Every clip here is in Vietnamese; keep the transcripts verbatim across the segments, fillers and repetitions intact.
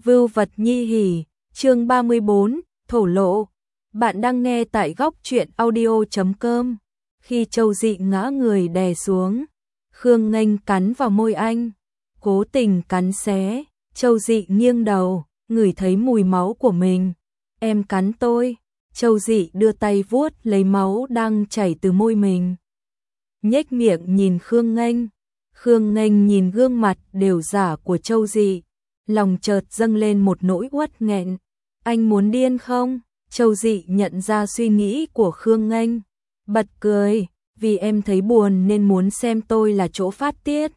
Vưu vật nhi hỉ, chương ba mươi bốn, thổ lộ. Bạn đang nghe tại góc truyện audio chấm com. Khi Châu Dị ngã người đè xuống, Khương Nghênh cắn vào môi anh, cố tình cắn xé. Châu Dị nghiêng đầu, ngửi thấy mùi máu của mình. Em cắn tôi. Châu Dị đưa tay vuốt lấy máu đang chảy từ môi mình, nhếch miệng nhìn Khương Nghênh. Khương Nghênh nhìn gương mặt đều giả của Châu Dị, lòng chợt dâng lên một nỗi uất nghẹn. Anh muốn điên không? Châu Dị nhận ra suy nghĩ của Khương Nghênh, bật cười, vì em thấy buồn nên muốn xem tôi là chỗ phát tiết.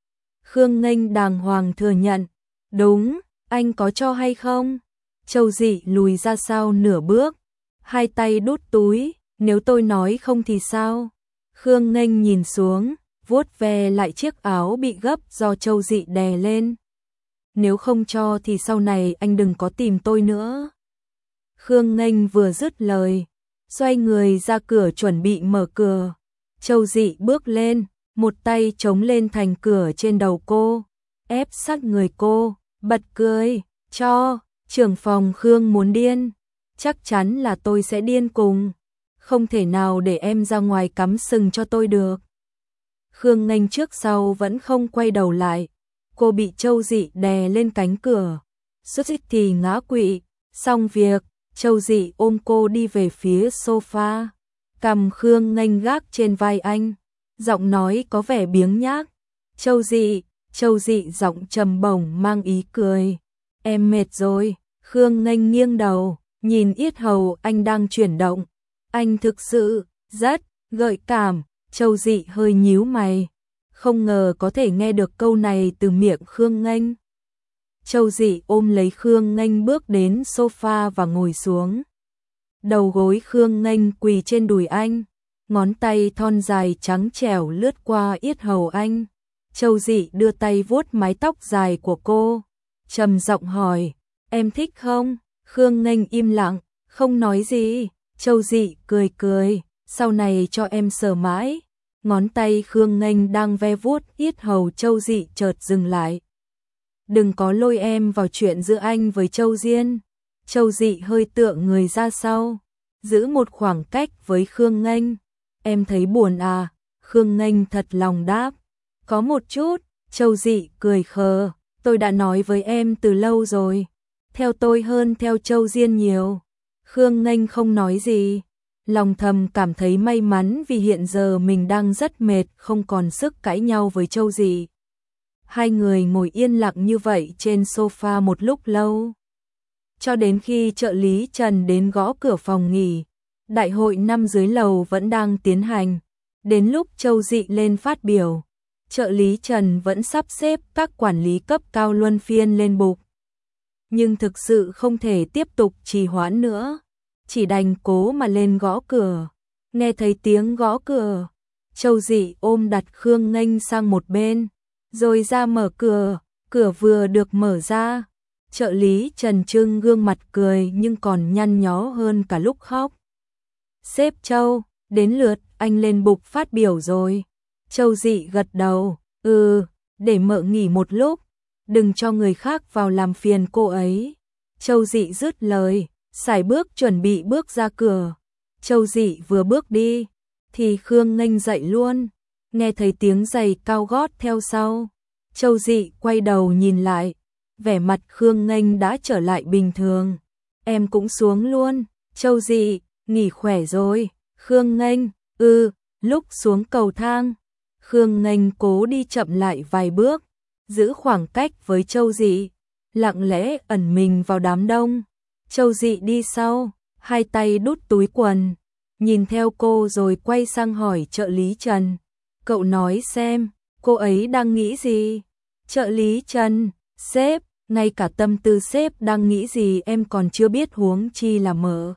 Khương Nghênh đàng hoàng thừa nhận, đúng, anh có cho hay không? Châu Dị lùi ra sau nửa bước, hai tay đút túi, nếu tôi nói không thì sao? Khương Nghênh nhìn xuống, vuốt ve lại chiếc áo bị gấp do Châu Dị đè lên. Nếu không cho thì sau này anh đừng có tìm tôi nữa. Khương Nghênh vừa dứt lời, xoay người ra cửa chuẩn bị mở cửa. Châu Dị bước lên, một tay chống lên thành cửa trên đầu cô, ép sát người cô, bật cười, cho, trưởng phòng Khương muốn điên. Chắc chắn là tôi sẽ điên cùng, không thể nào để em ra ngoài cắm sừng cho tôi được. Khương Nghênh trước sau vẫn không quay đầu lại, cô bị Châu Dị đè lên cánh cửa, suýt thì ngã quỵ. Xong việc, Châu Dị ôm cô đi về phía sofa, cầm Khương Nghênh gác trên vai anh, giọng nói có vẻ biếng nhác. Châu Dị, Châu Dị giọng trầm bổng mang ý cười. Em mệt rồi. Khương Nghênh nghiêng đầu, nhìn yết hầu anh đang chuyển động. Anh thực sự rất gợi cảm. Châu Dị hơi nhíu mày, không ngờ có thể nghe được câu này từ miệng Khương Nghênh. Châu Dị ôm lấy Khương Nghênh bước đến sofa và ngồi xuống. Đầu gối Khương Nghênh quỳ trên đùi anh, ngón tay thon dài trắng trẻo lướt qua yết hầu anh. Châu Dị đưa tay vuốt mái tóc dài của cô, trầm giọng hỏi, em thích không? Khương Nghênh im lặng, không nói gì. Châu Dị cười cười, sau này cho em sờ mãi. Ngón tay Khương Nghênh đang ve vuốt yết hầu Châu Dị chợt dừng lại. Đừng có lôi em vào chuyện giữa anh với Châu Diên. Châu Dị hơi tựa người ra sau, giữ một khoảng cách với Khương Nghênh. Em thấy buồn à? Khương Nghênh thật lòng đáp. Có một chút. Châu Dị cười khờ, tôi đã nói với em từ lâu rồi, theo tôi hơn theo Châu Diên nhiều. Khương Nghênh không nói gì, lòng thầm cảm thấy may mắn vì hiện giờ mình đang rất mệt, không còn sức cãi nhau với Châu Dị. Hai người ngồi yên lặng như vậy trên sofa một lúc lâu, cho đến khi trợ lý Trần đến gõ cửa phòng nghỉ. Đại hội năm dưới lầu vẫn đang tiến hành. Đến lúc Châu Dị lên phát biểu, trợ lý Trần vẫn sắp xếp các quản lý cấp cao luân phiên lên bục. Nhưng thực sự không thể tiếp tục trì hoãn nữa, chỉ đành cố mà lên gõ cửa. Nghe thấy tiếng gõ cửa, Châu Dị ôm đặt Khương Nghênh sang một bên, rồi ra mở cửa. Cửa vừa được mở ra, trợ lý Trần trưng gương mặt cười nhưng còn nhăn nhó hơn cả lúc khóc. Sếp Châu, đến lượt anh lên bục phát biểu rồi. Châu Dị gật đầu, ừ, để mợ nghỉ một lúc, đừng cho người khác vào làm phiền cô ấy. Châu Dị dứt lời, sải bước chuẩn bị bước ra cửa. Châu Dị vừa bước đi, thì Khương Nghênh dậy luôn, nghe thấy tiếng giày cao gót theo sau. Châu Dị quay đầu nhìn lại, vẻ mặt Khương Nghênh đã trở lại bình thường. Em cũng xuống luôn. Châu Dị, nghỉ khỏe rồi? Khương Nghênh, ừ. Lúc xuống cầu thang, Khương Nghênh cố đi chậm lại vài bước, giữ khoảng cách với Châu Dị, lặng lẽ ẩn mình vào đám đông. Châu Dị đi sau, hai tay đút túi quần, nhìn theo cô rồi quay sang hỏi trợ lý Trần. Cậu nói xem, cô ấy đang nghĩ gì? Trợ lý Trần, sếp, ngay cả tâm tư sếp đang nghĩ gì em còn chưa biết, huống chi là mợ.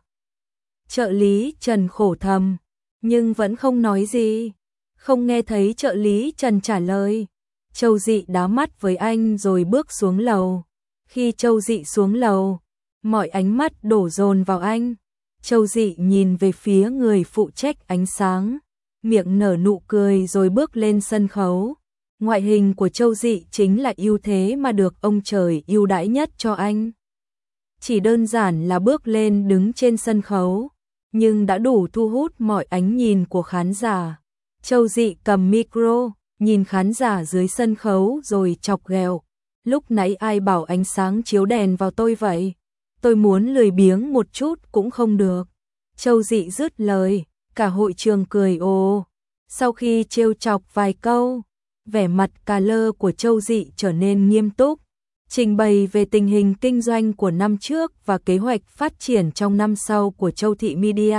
Trợ lý Trần khổ thầm, nhưng vẫn không nói gì. Không nghe thấy trợ lý Trần trả lời, Châu Dị đá mắt với anh rồi bước xuống lầu. Khi Châu Dị xuống lầu, mọi ánh mắt đổ dồn vào anh. Châu Dị nhìn về phía người phụ trách ánh sáng, miệng nở nụ cười rồi bước lên sân khấu. Ngoại hình của Châu Dị chính là ưu thế mà được ông trời ưu đãi nhất cho anh. Chỉ đơn giản là bước lên đứng trên sân khấu, nhưng đã đủ thu hút mọi ánh nhìn của khán giả. Châu Dị cầm micro, nhìn khán giả dưới sân khấu rồi chọc ghẹo. Lúc nãy ai bảo ánh sáng chiếu đèn vào tôi vậy? Tôi muốn lười biếng một chút cũng không được. Châu Dị dứt lời, cả hội trường cười ồ. Sau khi trêu chọc vài câu, vẻ mặt cà lơ của Châu Dị trở nên nghiêm túc, trình bày về tình hình kinh doanh của năm trước và kế hoạch phát triển trong năm sau của Châu Thị Media.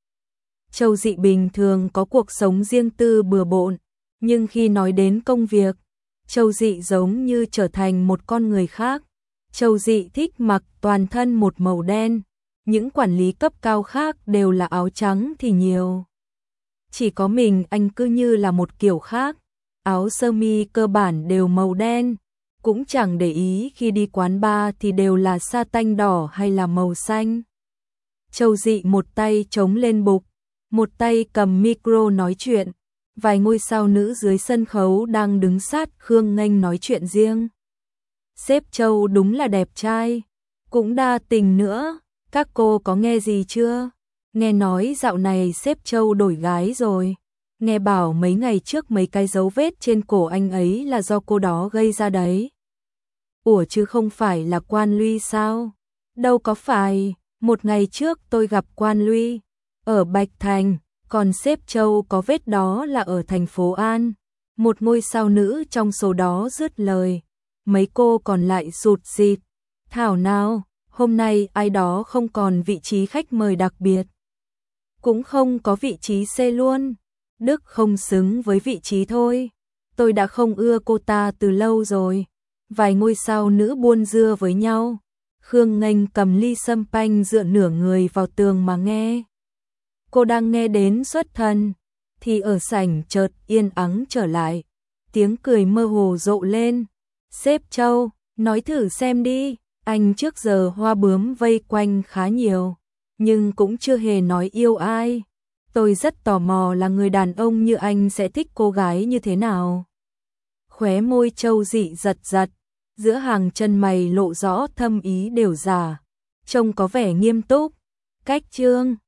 Châu Dị bình thường có cuộc sống riêng tư bừa bộn, nhưng khi nói đến công việc, Châu Dị giống như trở thành một con người khác. Châu Dị thích mặc toàn thân một màu đen, những quản lý cấp cao khác đều là áo trắng thì nhiều. Chỉ có mình anh cứ như là một kiểu khác, áo sơ mi cơ bản đều màu đen, cũng chẳng để ý khi đi quán bar thì đều là sa tanh đỏ hay là màu xanh. Châu Dị một tay chống lên bục, một tay cầm micro nói chuyện, vài ngôi sao nữ dưới sân khấu đang đứng sát Khương Nghênh nói chuyện riêng. Sếp Châu đúng là đẹp trai, cũng đa tình nữa, các cô có nghe gì chưa? Nghe nói dạo này sếp Châu đổi gái rồi, nghe bảo mấy ngày trước mấy cái dấu vết trên cổ anh ấy là do cô đó gây ra đấy. Ủa chứ không phải là Quan Luy sao? Đâu có phải, một ngày trước tôi gặp Quan Luy ở Bạch Thành, còn sếp Châu có vết đó là ở thành phố An. Một ngôi sao nữ trong số đó dứt lời, mấy cô còn lại sụt sịt. Thảo nào, hôm nay ai đó không còn vị trí khách mời đặc biệt, cũng không có vị trí C luôn. Đức không xứng với vị trí thôi. Tôi đã không ưa cô ta từ lâu rồi. Vài ngôi sao nữ buôn dưa với nhau. Khương Nghênh cầm ly sâm panh dựa nửa người vào tường mà nghe. Cô đang nghe đến xuất thần, thì ở sảnh chợt yên ắng trở lại. Tiếng cười mơ hồ rộ lên. Sếp Châu, nói thử xem đi, anh trước giờ hoa bướm vây quanh khá nhiều, nhưng cũng chưa hề nói yêu ai. Tôi rất tò mò là người đàn ông như anh sẽ thích cô gái như thế nào. Khóe môi Châu Dị giật giật, giữa hàng chân mày lộ rõ thâm ý đều giả, trông có vẻ nghiêm túc. Cách chương